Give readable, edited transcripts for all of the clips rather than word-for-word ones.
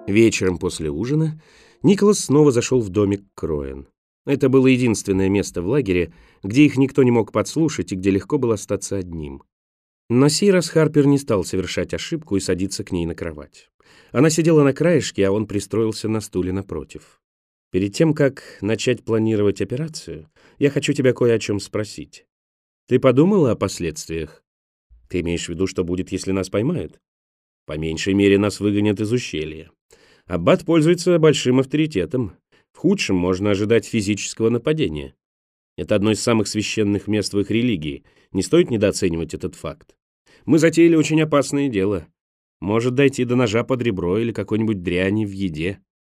Вечером после ужина Николас снова зашел в домик Кроэн. Это было единственное место в лагере, где их никто не мог подслушать и где легко было остаться одним. На сей раз Харпер не стал совершать ошибку и садиться к ней на кровать. Она сидела на краешке, а он пристроился на стуле напротив. «Перед тем, как начать планировать операцию, я хочу тебя кое о чем спросить. Ты подумала о последствиях? Ты имеешь в виду, что будет, если нас поймают? По меньшей мере, нас выгонят из ущелья. Аббат пользуется большим авторитетом. В худшем можно ожидать физического нападения. Это одно из самых священных мест в их религии. Не стоит недооценивать этот факт. Мы затеяли очень опасное дело. Может дойти до ножа под ребро или какой-нибудь дряни в еде.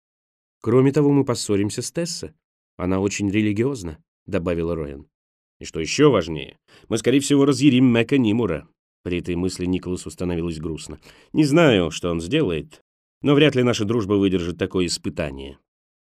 Кроме того, мы поссоримся с Тесса. Она очень религиозна», — добавила Роэн. «И что еще важнее, мы, скорее всего, разъярим Мэка Нимура». При этой мысли Николасу становилось грустно. «Не знаю, что он сделает, но вряд ли наша дружба выдержит такое испытание».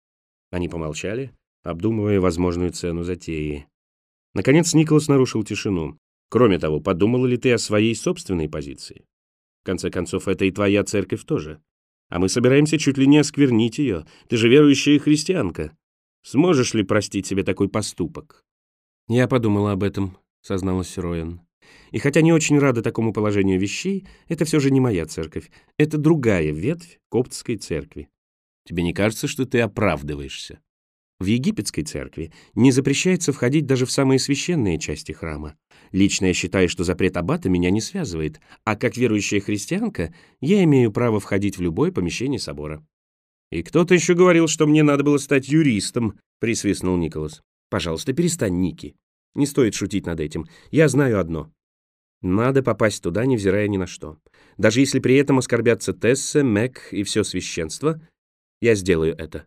Они помолчали, обдумывая возможную цену затеи. Наконец Николас нарушил тишину. «Кроме того, подумала ли ты о своей собственной позиции? В конце концов, это и твоя церковь тоже. А мы собираемся чуть ли не осквернить ее. Ты же верующая христианка. Сможешь ли простить себе такой поступок?» «Я подумала об этом», — созналась Роэн. «И хотя не очень рада такому положению вещей, это все же не моя церковь. Это другая ветвь коптской церкви. Тебе не кажется, что ты оправдываешься? В египетской церкви не запрещается входить даже в самые священные части храма. Лично я считаю, что запрет аббата меня не связывает, а как верующая христианка я имею право входить в любое помещение собора». «И кто-то еще говорил, что мне надо было стать юристом», — присвистнул Николас. «Пожалуйста, перестань, Ники. Не стоит шутить над этим. Я знаю одно. Надо попасть туда, невзирая ни на что. Даже если при этом оскорбятся Тесса, Мэг и все священство, я сделаю это.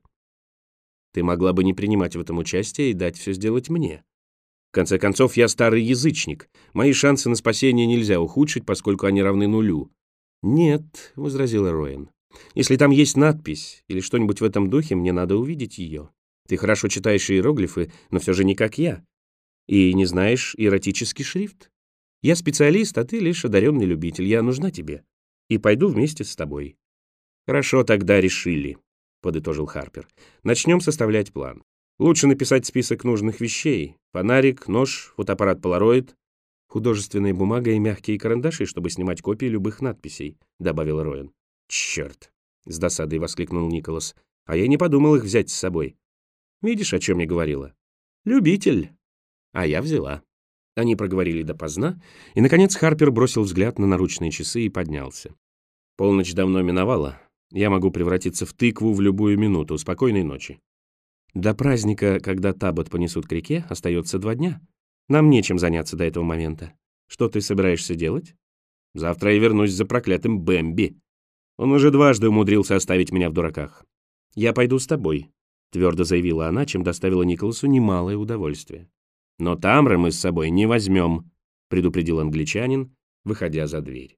Ты могла бы не принимать в этом участие и дать все сделать мне. В конце концов, я старый язычник. Мои шансы на спасение нельзя ухудшить, поскольку они равны нулю». «Нет», — возразила Роэн. «Если там есть надпись или что-нибудь в этом духе, мне надо увидеть ее. Ты хорошо читаешь иероглифы, но все же не как я. И не знаешь иеротический шрифт. Я специалист, а ты лишь одаренный любитель. Я нужна тебе. И пойду вместе с тобой». «Хорошо, тогда решили», — подытожил Харпер. «Начнем составлять план. Лучше написать список нужных вещей. Фонарик, нож, фотоаппарат Polaroid, художественная бумага и мягкие карандаши, чтобы снимать копии любых надписей», — добавил Роэн. «Черт!» — с досадой воскликнул Николас. «А я не подумал их взять с собой. Видишь, о чем я говорила? Любитель. А я взяла». Они проговорили допоздна, и, наконец, Харпер бросил взгляд на наручные часы и поднялся. «Полночь давно миновала. Я могу превратиться в тыкву в любую минуту. Спокойной ночи. До праздника, когда Табот понесут к реке, остается 2 дня. Нам нечем заняться до этого момента. Что ты собираешься делать? Завтра я вернусь за проклятым Бэмби. Он уже дважды умудрился оставить меня в дураках. Я пойду с тобой», — твердо заявила она, чем доставила Николасу немалое удовольствие. «Но Тамры мы с собой не возьмем», — предупредил англичанин, выходя за дверь.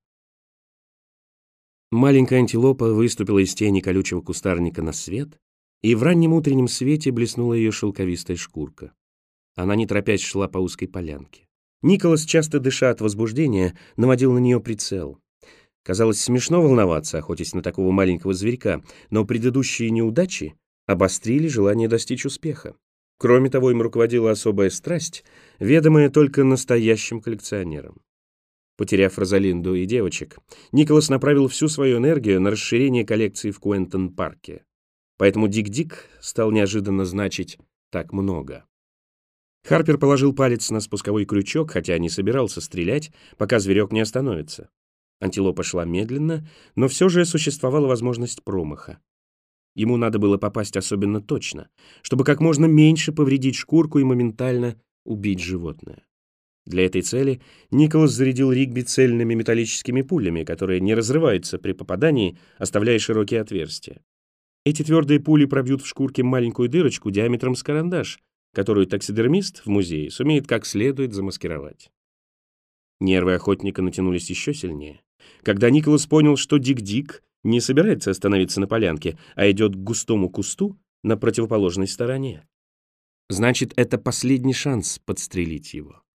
Маленькая антилопа выступила из тени колючего кустарника на свет, и в раннем утреннем свете блеснула ее шелковистая шкурка. Она, не торопясь, шла по узкой полянке. Николас, часто дыша от возбуждения, наводил на нее прицел. Казалось, смешно волноваться, охотясь на такого маленького зверька, но предыдущие неудачи обострили желание достичь успеха. Кроме того, им руководила особая страсть, ведомая только настоящим коллекционерам. Потеряв Розалинду и девочек, Николас направил всю свою энергию на расширение коллекции в Куэнтон-парке. Поэтому Дик-Дик стал неожиданно значить так много. Харпер положил палец на спусковой крючок, хотя не собирался стрелять, пока зверек не остановится. Антилопа шла медленно, но все же существовала возможность промаха. Ему надо было попасть особенно точно, чтобы как можно меньше повредить шкурку и моментально убить животное. Для этой цели Николас зарядил Ригби цельными металлическими пулями, которые не разрываются при попадании, оставляя широкие отверстия. Эти твердые пули пробьют в шкурке маленькую дырочку диаметром с карандаш, которую таксидермист в музее сумеет как следует замаскировать. Нервы охотника натянулись еще сильнее, когда Николас понял, что Дик-Дик не собирается остановиться на полянке, а идет к густому кусту на противоположной стороне. Значит, это последний шанс подстрелить его.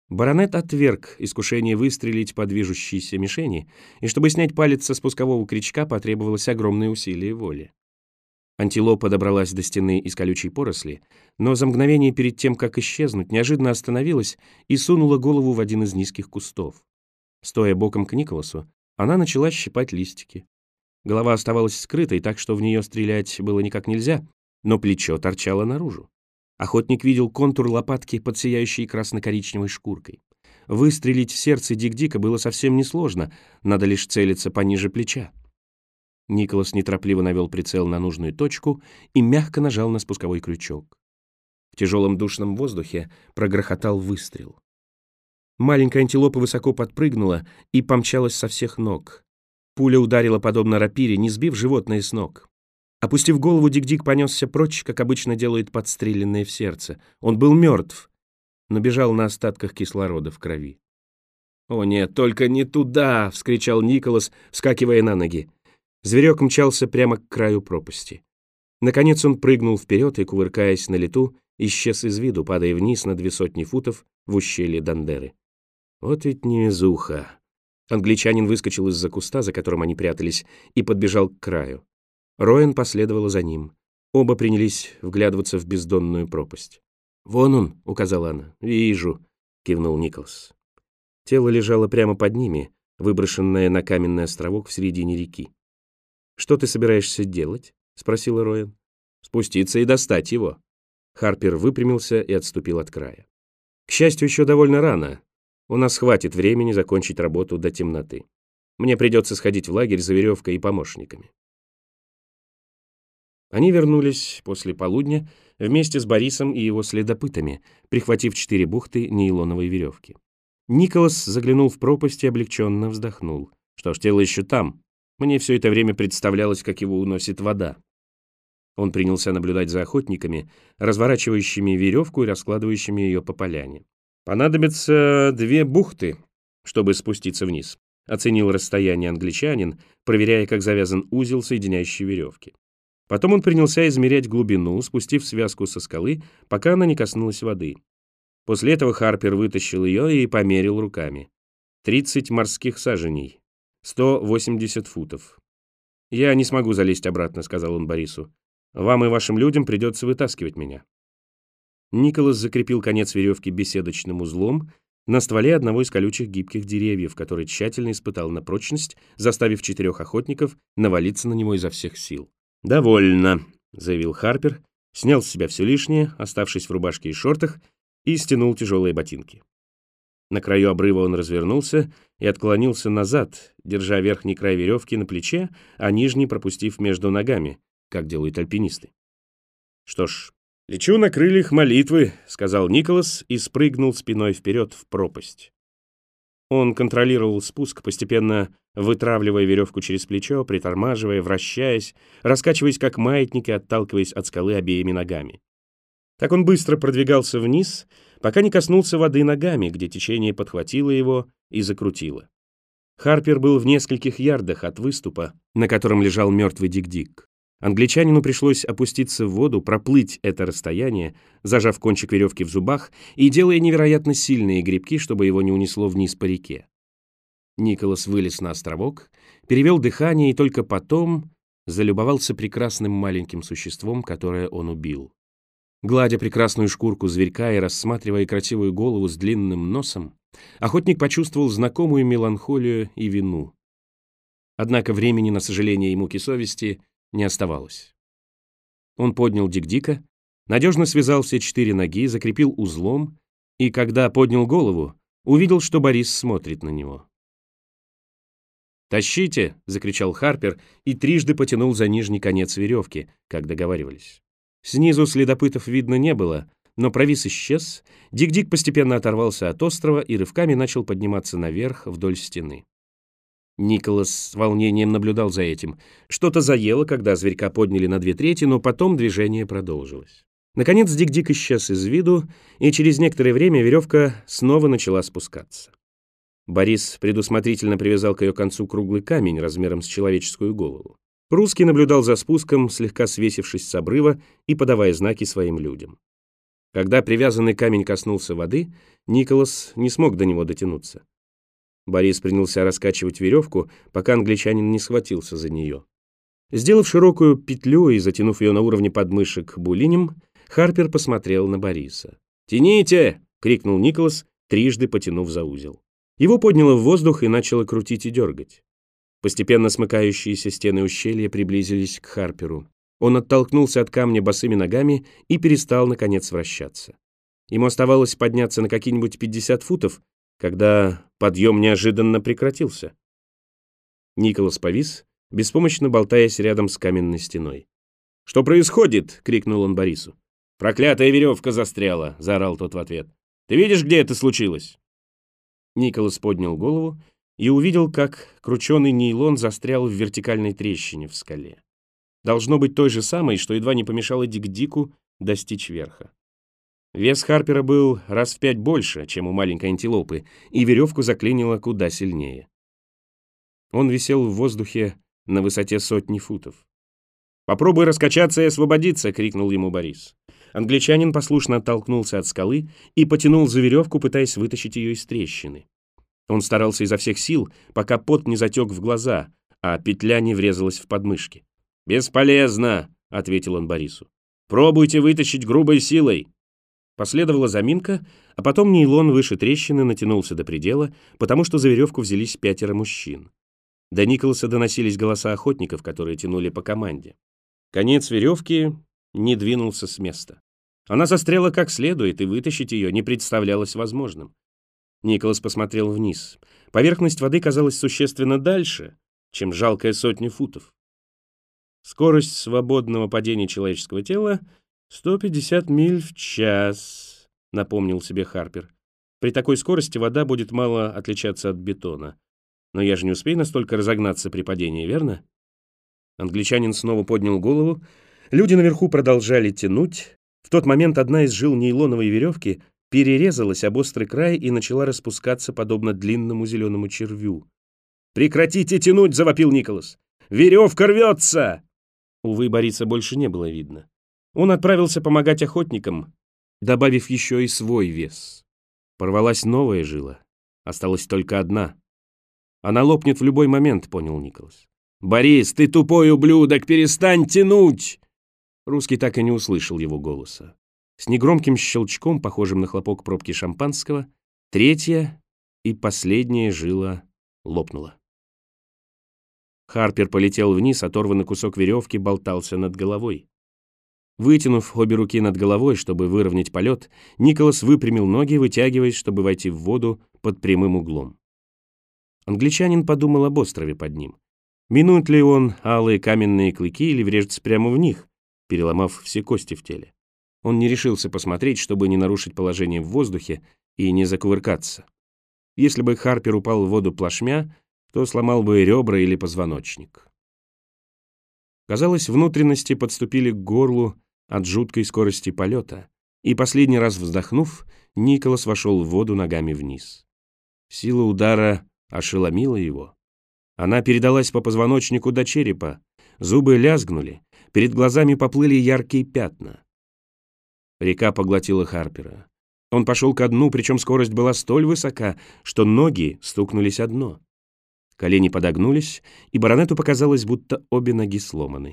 Баронет отверг искушение выстрелить по движущейся мишени, и чтобы снять палец со спускового крючка, потребовалось огромное усилие воли. Антилопа добралась до стены из колючей поросли, но за мгновение перед тем, как исчезнуть, неожиданно остановилась и сунула голову в один из низких кустов. Стоя боком к Николасу, она начала щипать листики. Голова оставалась скрытой, так что в нее стрелять было никак нельзя, но плечо торчало наружу. Охотник видел контур лопатки под сияющей красно-коричневой шкуркой. Выстрелить в сердце Дик-Дика было совсем несложно, надо лишь целиться пониже плеча. Николас неторопливо навел прицел на нужную точку и мягко нажал на спусковой крючок. В тяжелом душном воздухе прогрохотал выстрел. Маленькая антилопа высоко подпрыгнула и помчалась со всех ног. Пуля ударила подобно рапире, не сбив животное с ног. Опустив голову, Дик-Дик понесся прочь, как обычно делают подстреленные в сердце. Он был мертв, но бежал на остатках кислорода в крови. «О нет, только не туда!» — вскричал Николас, вскакивая на ноги. Зверек мчался прямо к краю пропасти. Наконец он прыгнул вперед и, кувыркаясь на лету, исчез из виду, падая вниз на 200 футов в ущелье Дандеры. Вот ведь невезуха! Англичанин выскочил из-за куста, за которым они прятались, и подбежал к краю. Роэн последовала за ним. Оба принялись вглядываться в бездонную пропасть. «Вон он», — указала она. «Вижу», — кивнул Николас. Тело лежало прямо под ними, выброшенное на каменный островок в середине реки. «Что ты собираешься делать?» — спросила Роэн. «Спуститься и достать его». Харпер выпрямился и отступил от края. «К счастью, еще довольно рано. У нас хватит времени закончить работу до темноты. Мне придется сходить в лагерь за веревкой и помощниками». Они вернулись после полудня вместе с Борисом и его следопытами, прихватив 4 бухты нейлоновой веревки. Николас заглянул в пропасть и облегченно вздохнул. Что ж, тело еще там. Мне все это время представлялось, как его уносит вода. Он принялся наблюдать за охотниками, разворачивающими веревку и раскладывающими ее по поляне. «Понадобится 2 бухты, чтобы спуститься вниз», — оценил расстояние англичанин, проверяя, как завязан узел, соединяющий веревки. Потом он принялся измерять глубину, спустив связку со скалы, пока она не коснулась воды. После этого Харпер вытащил ее и померил руками. 30 морских саженей, 180 футов. «Я не смогу залезть обратно», — сказал он Борису. «Вам и вашим людям придется вытаскивать меня». Николас закрепил конец веревки беседочным узлом на стволе одного из колючих гибких деревьев, который тщательно испытал на прочность, заставив 4 охотников навалиться на него изо всех сил. «Довольно», — заявил Харпер, снял с себя все лишнее, оставшись в рубашке и шортах, и стянул тяжелые ботинки. На краю обрыва он развернулся и отклонился назад, держа верхний край веревки на плече, а нижний пропустив между ногами, как делают альпинисты. «Что ж, лечу на крыльях молитвы», — сказал Николас и спрыгнул спиной вперед в пропасть. Он контролировал спуск, постепенно вытравливая веревку через плечо, притормаживая, вращаясь, раскачиваясь как маятник и отталкиваясь от скалы обеими ногами. Так он быстро продвигался вниз, пока не коснулся воды ногами, где течение подхватило его и закрутило. Харпер был в нескольких ярдах от выступа, на котором лежал мертвый Дик-Дик. Англичанину пришлось опуститься в воду, проплыть это расстояние, зажав кончик веревки в зубах и делая невероятно сильные грибки, чтобы его не унесло вниз по реке. Николас вылез на островок, перевел дыхание и только потом залюбовался прекрасным маленьким существом, которое он убил. Гладя прекрасную шкурку зверька и рассматривая красивую голову с длинным носом, охотник почувствовал знакомую меланхолию и вину. Однако времени на сожаление и муки совести не оставалось. Он поднял Дик-Дика, надежно связал все 4 ноги, закрепил узлом, и когда поднял голову, увидел, что Борис смотрит на него. «Тащите!» — закричал Харпер и трижды потянул за нижний конец веревки, как договаривались. Снизу следопытов видно не было, но провис исчез, Дик-Дик постепенно оторвался от острова и рывками начал подниматься наверх вдоль стены. Николас с волнением наблюдал за этим. Что-то заело, когда зверька подняли на 2/3, но потом движение продолжилось. Наконец Дик-Дик исчез из виду, и через некоторое время веревка снова начала спускаться. Борис предусмотрительно привязал к ее концу круглый камень размером с человеческую голову. Прусский наблюдал за спуском, слегка свесившись с обрыва и подавая знаки своим людям. Когда привязанный камень коснулся воды, Николас не смог до него дотянуться. Борис принялся раскачивать веревку, пока англичанин не схватился за нее. Сделав широкую петлю и затянув ее на уровне подмышек булинем, Харпер посмотрел на Бориса. «Тяните!» — крикнул Николас, трижды потянув за узел. Его подняло в воздух и начало крутить и дергать. Постепенно смыкающиеся стены ущелья приблизились к Харперу. Он оттолкнулся от камня босыми ногами и перестал, наконец, вращаться. Ему оставалось подняться на какие-нибудь 50 футов, когда подъем неожиданно прекратился. Николас повис, беспомощно болтаясь рядом с каменной стеной. «Что происходит?» — крикнул он Борису. «Проклятая веревка застряла!» — заорал тот в ответ. «Ты видишь, где это случилось?» Николас поднял голову и увидел, как крученый нейлон застрял в вертикальной трещине в скале. Должно быть той же самой, что едва не помешало Дик-Дику достичь верха. Вес Харпера был раз в 5 больше, чем у маленькой антилопы, и веревку заклинило куда сильнее. Он висел в воздухе на высоте 100 футов. «Попробуй раскачаться и освободиться!» — крикнул ему Борис. Англичанин послушно оттолкнулся от скалы и потянул за веревку, пытаясь вытащить ее из трещины. Он старался изо всех сил, пока пот не затек в глаза, а петля не врезалась в подмышки. «Бесполезно!» — ответил он Борису. «Пробуйте вытащить грубой силой!» Последовала заминка, а потом нейлон выше трещины натянулся до предела, потому что за веревку взялись 5 мужчин. До Николаса доносились голоса охотников, которые тянули по команде. Конец веревки не двинулся с места. Она застряла как следует, и вытащить ее не представлялось возможным. Николас посмотрел вниз. Поверхность воды казалась существенно дальше, чем жалкая 100 футов. Скорость свободного падения человеческого тела — 150 миль в час, напомнил себе Харпер. При такой скорости вода будет мало отличаться от бетона. Но я же не успею настолько разогнаться при падении, верно? Англичанин снова поднял голову. Люди наверху продолжали тянуть. В тот момент одна из жил нейлоновой веревки перерезалась об острый край и начала распускаться, подобно длинному зеленому червю. «Прекратите тянуть!» — завопил Николас. «Веревка рвется!» Увы, Бориса больше не было видно. Он отправился помогать охотникам, добавив еще и свой вес. Порвалась новая жила. Осталась только одна. Она лопнет в любой момент, понял Николас. «Борис, ты тупой ублюдок, перестань тянуть!» Русский так и не услышал его голоса. С негромким щелчком, похожим на хлопок пробки шампанского, третья и последняя жила лопнула. Харпер полетел вниз, оторванный кусок веревки болтался над головой. Вытянув обе руки над головой, чтобы выровнять полет, Николас выпрямил ноги, вытягиваясь, чтобы войти в воду под прямым углом. Англичанин подумал об острове под ним. Минует ли он алые каменные клыки или врежется прямо в них, переломав все кости в теле? Он не решился посмотреть, чтобы не нарушить положение в воздухе и не закувыркаться. Если бы Харпер упал в воду плашмя, то сломал бы ребра или позвоночник. Казалось, внутренности подступили к горлу от жуткой скорости полета, и последний раз вздохнув, Николас вошел в воду ногами вниз. Сила удара ошеломила его. Она передалась по позвоночнику до черепа, зубы лязгнули, перед глазами поплыли яркие пятна. Река поглотила Харпера. Он пошел ко дну, причем скорость была столь высока, что ноги стукнулись о дно. Колени подогнулись, и баронету показалось, будто обе ноги сломаны.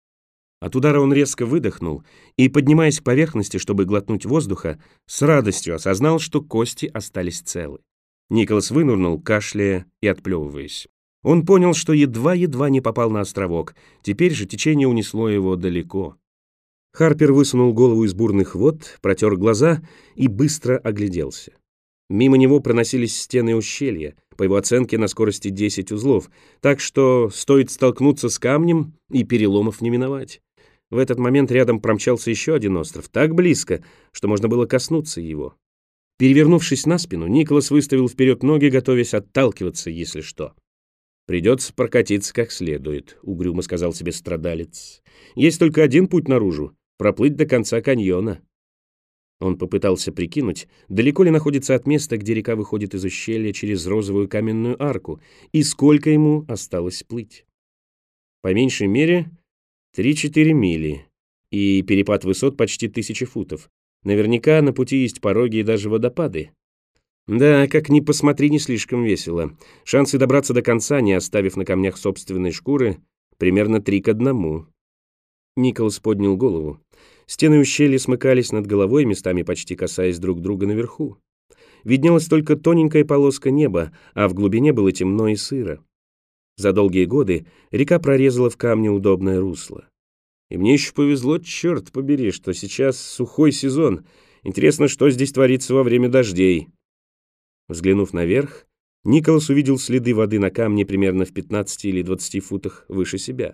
От удара он резко выдохнул и, поднимаясь к поверхности, чтобы глотнуть воздуха, с радостью осознал, что кости остались целы. Николас вынырнул, кашляя и отплевываясь. Он понял, что едва-едва не попал на островок, теперь же течение унесло его далеко. Харпер высунул голову из бурных вод, протер глаза и быстро огляделся. Мимо него проносились стены ущелья, по его оценке на скорости 10 узлов, так что стоит столкнуться с камнем, и переломов не миновать. В этот момент рядом промчался еще один остров, так близко, что можно было коснуться его. Перевернувшись на спину, Николас выставил вперед ноги, готовясь отталкиваться, если что. «Придется прокатиться как следует», — угрюмо сказал себе страдалец. «Есть только один путь наружу — проплыть до конца каньона». Он попытался прикинуть, далеко ли находится от места, где река выходит из ущелья через розовую каменную арку, и сколько ему осталось плыть. По меньшей мере 3-4 мили, и перепад высот почти 1000 футов. Наверняка на пути есть пороги и даже водопады. Да, как ни посмотри, не слишком весело. Шансы добраться до конца, не оставив на камнях собственной шкуры, примерно 3 к 1. Николас поднял голову. Стены ущелья смыкались над головой, местами почти касаясь друг друга наверху. Виднелась только тоненькая полоска неба, а в глубине было темно и сыро. За долгие годы река прорезала в камне удобное русло. И мне еще повезло, черт побери, что сейчас сухой сезон. Интересно, что здесь творится во время дождей. Взглянув наверх, Николас увидел следы воды на камне примерно в 15 или 20 футах выше себя.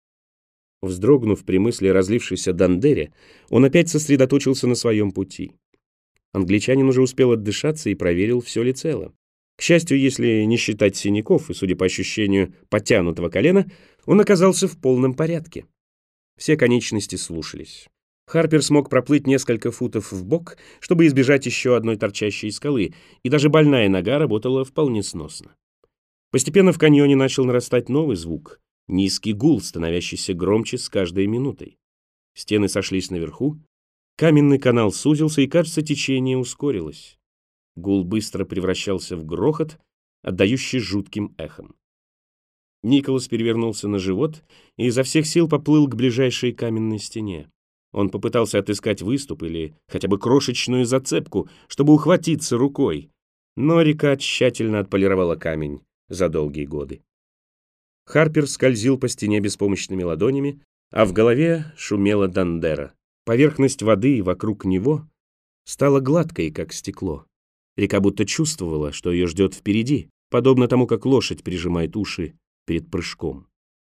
Вздрогнув при мысли о разлившейся Дандере, он опять сосредоточился на своем пути. Англичанин уже успел отдышаться и проверил, все ли цело. К счастью, если не считать синяков и, судя по ощущению подтянутого колена, он оказался в полном порядке. Все конечности слушались. Харпер смог проплыть несколько футов вбок, чтобы избежать еще одной торчащей скалы, и даже больная нога работала вполне сносно. Постепенно в каньоне начал нарастать новый звук — низкий гул, становящийся громче с каждой минутой. Стены сошлись наверху, каменный канал сузился, и, кажется, течение ускорилось. Гул быстро превращался в грохот, отдающий жутким эхом. Николас перевернулся на живот и изо всех сил поплыл к ближайшей каменной стене. Он попытался отыскать выступ или хотя бы крошечную зацепку, чтобы ухватиться рукой, но река тщательно отполировала камень за долгие годы. Харпер скользил по стене беспомощными ладонями, а в голове шумела Дандера. Поверхность воды вокруг него стала гладкой, как стекло. Река будто чувствовала, что ее ждет впереди, подобно тому, как лошадь прижимает уши перед прыжком.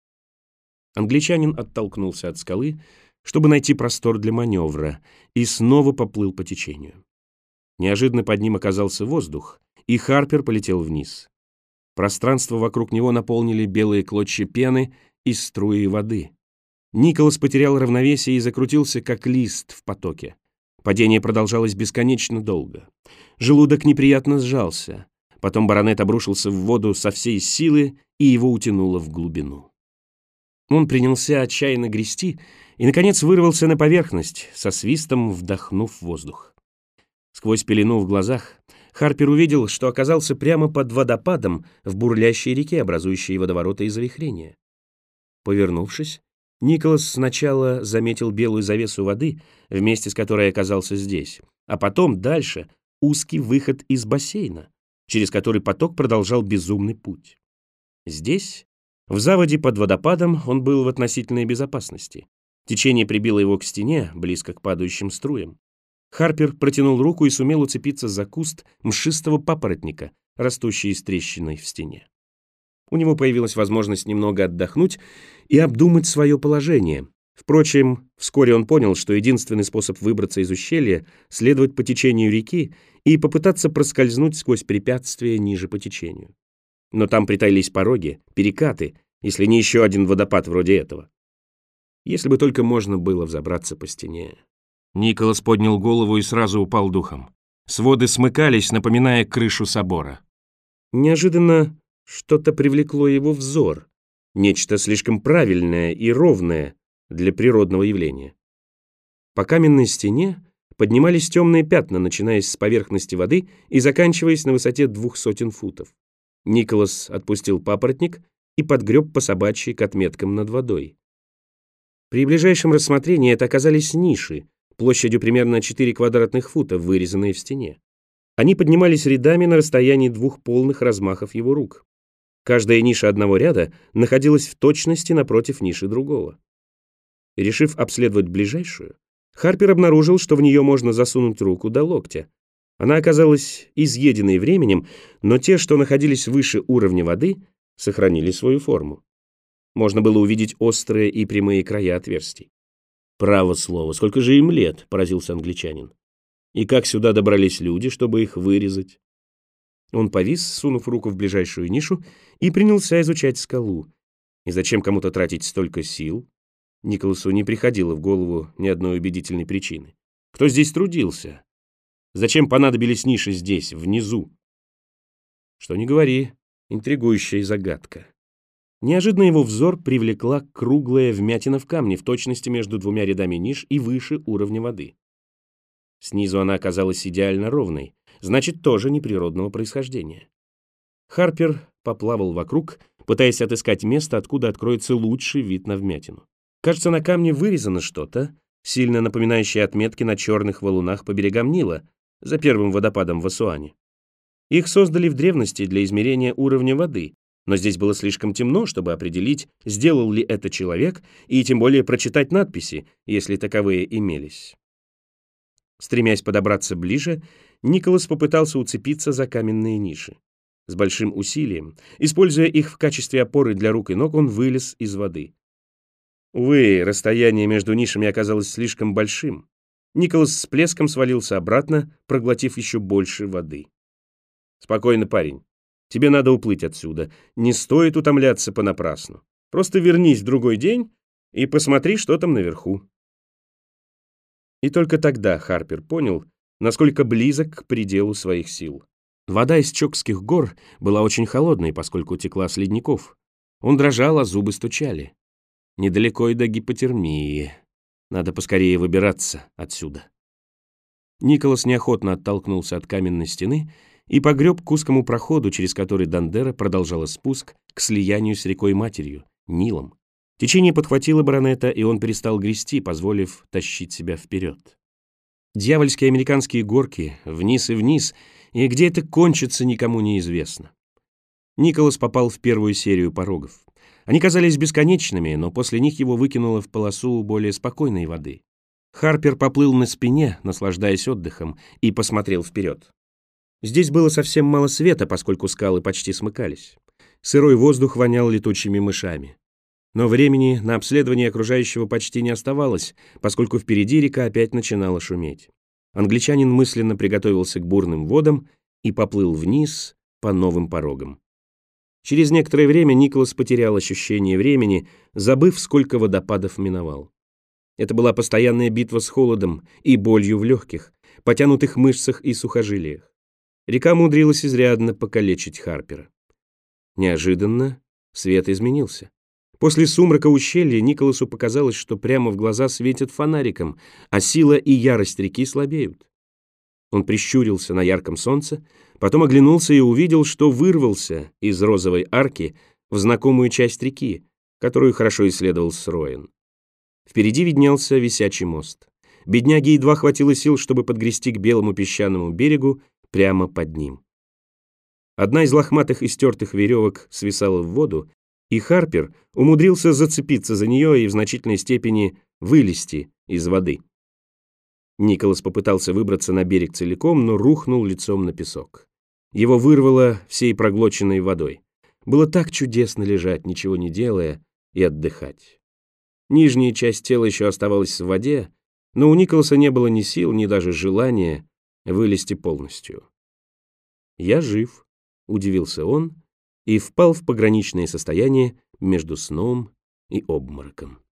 Англичанин оттолкнулся от скалы, чтобы найти простор для маневра, и снова поплыл по течению. Неожиданно под ним оказался воздух, и Харпер полетел вниз. Пространство вокруг него наполнили белые клочья пены и струи воды. Николас потерял равновесие и закрутился, как лист в потоке. Падение продолжалось бесконечно долго. Желудок неприятно сжался. Потом баронет обрушился в воду со всей силы, и его утянуло в глубину. Он принялся отчаянно грести и, наконец, вырвался на поверхность, со свистом вдохнув воздух. Сквозь пелену в глазах Харпер увидел, что оказался прямо под водопадом в бурлящей реке, образующей водовороты и завихрения. Повернувшись, Николас сначала заметил белую завесу воды, вместе с которой оказался здесь, а потом дальше узкий выход из бассейна, через который поток продолжал безумный путь. Здесь, в заводе под водопадом, он был в относительной безопасности. Течение прибило его к стене, близко к падающим струям. Харпер протянул руку и сумел уцепиться за куст мшистого папоротника, растущий из трещины в стене. У него появилась возможность немного отдохнуть и обдумать свое положение. Впрочем, вскоре он понял, что единственный способ выбраться из ущелья — следовать по течению реки и попытаться проскользнуть сквозь препятствия ниже по течению. Но там притаились пороги, перекаты, если не еще один водопад вроде этого. Если бы только можно было взобраться по стене. Николас поднял голову и сразу упал духом. Своды смыкались, напоминая крышу собора. Неожиданно что-то привлекло его взор. Нечто слишком правильное и ровное для природного явления. По каменной стене поднимались темные пятна, начиная с поверхности воды и заканчиваясь на высоте 200 футов. Николас отпустил папоротник и подгреб по собачьи к отметкам над водой. При ближайшем рассмотрении это оказались ниши, площадью примерно 4 квадратных фута, вырезанные в стене. Они поднимались рядами на расстоянии 2 полных размахов его рук. Каждая ниша одного ряда находилась в точности напротив ниши другого. Решив обследовать ближайшую, Харпер обнаружил, что в нее можно засунуть руку до локтя. Она оказалась изъеденной временем, но те, что находились выше уровня воды, сохранили свою форму. Можно было увидеть острые и прямые края отверстий. «Право слово, сколько же им лет?» — поразился англичанин. «И как сюда добрались люди, чтобы их вырезать?» Он повис, сунув руку в ближайшую нишу, и принялся изучать скалу. И зачем кому-то тратить столько сил? Николасу не приходило в голову ни одной убедительной причины. Кто здесь трудился? Зачем понадобились ниши здесь, внизу? Что ни говори, интригующая загадка. Неожиданно его взор привлекла круглая вмятина в камне в точности между 2 рядами ниш и выше уровня воды. Снизу она оказалась идеально ровной, значит, тоже неприродного происхождения. Харпер поплавал вокруг, пытаясь отыскать место, откуда откроется лучший вид на вмятину. Кажется, на камне вырезано что-то, сильно напоминающее отметки на черных валунах по берегам Нила, за первым водопадом в Асуане. Их создали в древности для измерения уровня воды, но здесь было слишком темно, чтобы определить, сделал ли это человек, и тем более прочитать надписи, если таковые имелись. Стремясь подобраться ближе, Николас попытался уцепиться за каменные ниши. С большим усилием, используя их в качестве опоры для рук и ног, он вылез из воды. Увы, расстояние между нишами оказалось слишком большим. Николас с плеском свалился обратно, проглотив еще больше воды. «Спокойно, парень. Тебе надо уплыть отсюда. Не стоит утомляться понапрасну. Просто вернись в другой день и посмотри, что там наверху». И только тогда Харпер понял, насколько близок к пределу своих сил. Вода из Чокских гор была очень холодной, поскольку текла с ледников. Он дрожал, а зубы стучали. Недалеко и до гипотермии. Надо поскорее выбираться отсюда. Николас неохотно оттолкнулся от каменной стены и погреб к узкому проходу, через который Дандера продолжала спуск к слиянию с рекой-матерью, Нилом. Течение подхватило баронета, и он перестал грести, позволив тащить себя вперед. Дьявольские американские горки, вниз и вниз, и где это кончится, никому не известно. Николас попал в первую серию порогов. Они казались бесконечными, но после них его выкинуло в полосу более спокойной воды. Харпер поплыл на спине, наслаждаясь отдыхом, и посмотрел вперед. Здесь было совсем мало света, поскольку скалы почти смыкались. Сырой воздух вонял летучими мышами. Но времени на обследование окружающего почти не оставалось, поскольку впереди река опять начинала шуметь. Англичанин мысленно приготовился к бурным водам и поплыл вниз по новым порогам. Через некоторое время Николас потерял ощущение времени, забыв, сколько водопадов миновал. Это была постоянная битва с холодом и болью в легких, потянутых мышцах и сухожилиях. Река умудрилась изрядно покалечить Харпера. Неожиданно свет изменился. После сумрака ущелья Николасу показалось, что прямо в глаза светят фонариком, а сила и ярость реки слабеют. Он прищурился на ярком солнце, потом оглянулся и увидел, что вырвался из розовой арки в знакомую часть реки, которую хорошо исследовал Сроен. Впереди виднелся висячий мост. Бедняге едва хватило сил, чтобы подгрести к белому песчаному берегу прямо под ним. Одна из лохматых и стертых веревок свисала в воду, и Харпер умудрился зацепиться за нее и в значительной степени вылезти из воды. Николас попытался выбраться на берег целиком, но рухнул лицом на песок. Его вырвало всей проглоченной водой. Было так чудесно лежать, ничего не делая, и отдыхать. Нижняя часть тела еще оставалась в воде, но у Николаса не было ни сил, ни даже желания вылезти полностью. «Я жив», — удивился он, и впал в пограничное состояние между сном и обмороком.